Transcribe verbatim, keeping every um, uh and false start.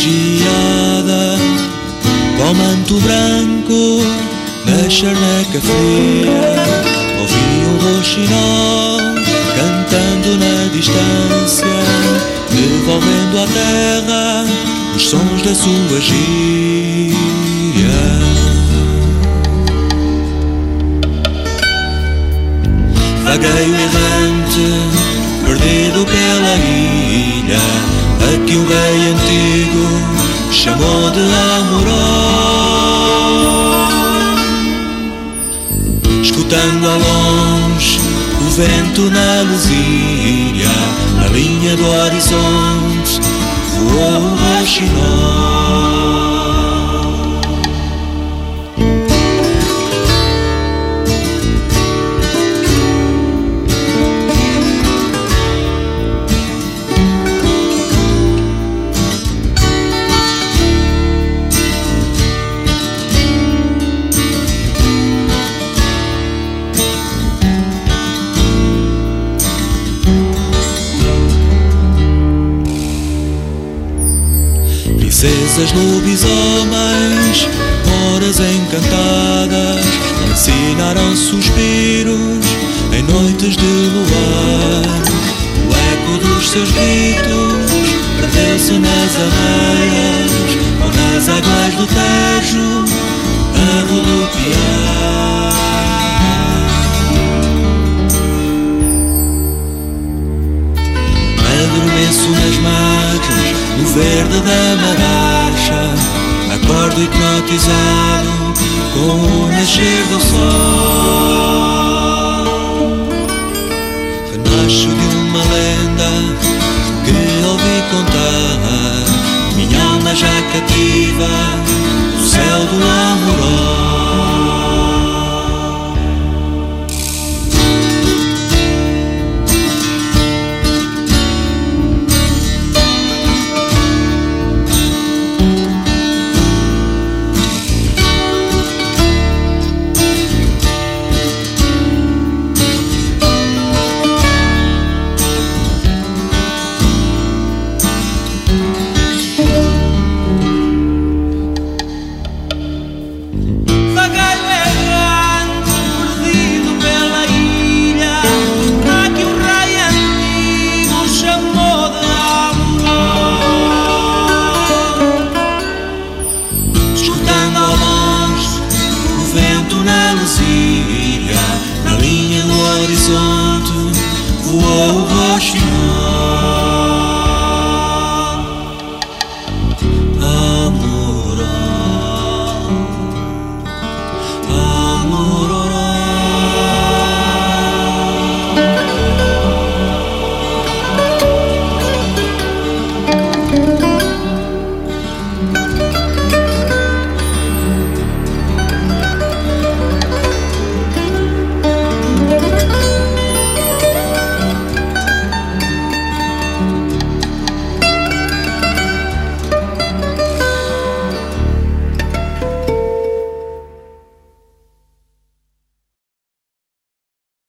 geada, com manto branco na charneca fria, ouvi um roxinol cantando na distância, devolvendo à terra os sons da sua gíria. Vagueio errante, perdido pela ilha, a que um rei antigo chamou de Amoró. Escutando ao longe o vento na luzilha, na linha do horizonte voou o roxinol. Princesas, lobisomens, moras encantadas, ensinaram suspiros em noites de luar. O eco dos seus gritos perdeu-se nas areias ou nas águas do Tejo a rodopiar. Adormeço nas margens, no verde da Maracha, acordo hipnotizado com o nascer do sol, que nasce de uma lenda que ouvi contar, minha alma já cativa no céu do Amoró. Na linha do horizonte voou o roxinol.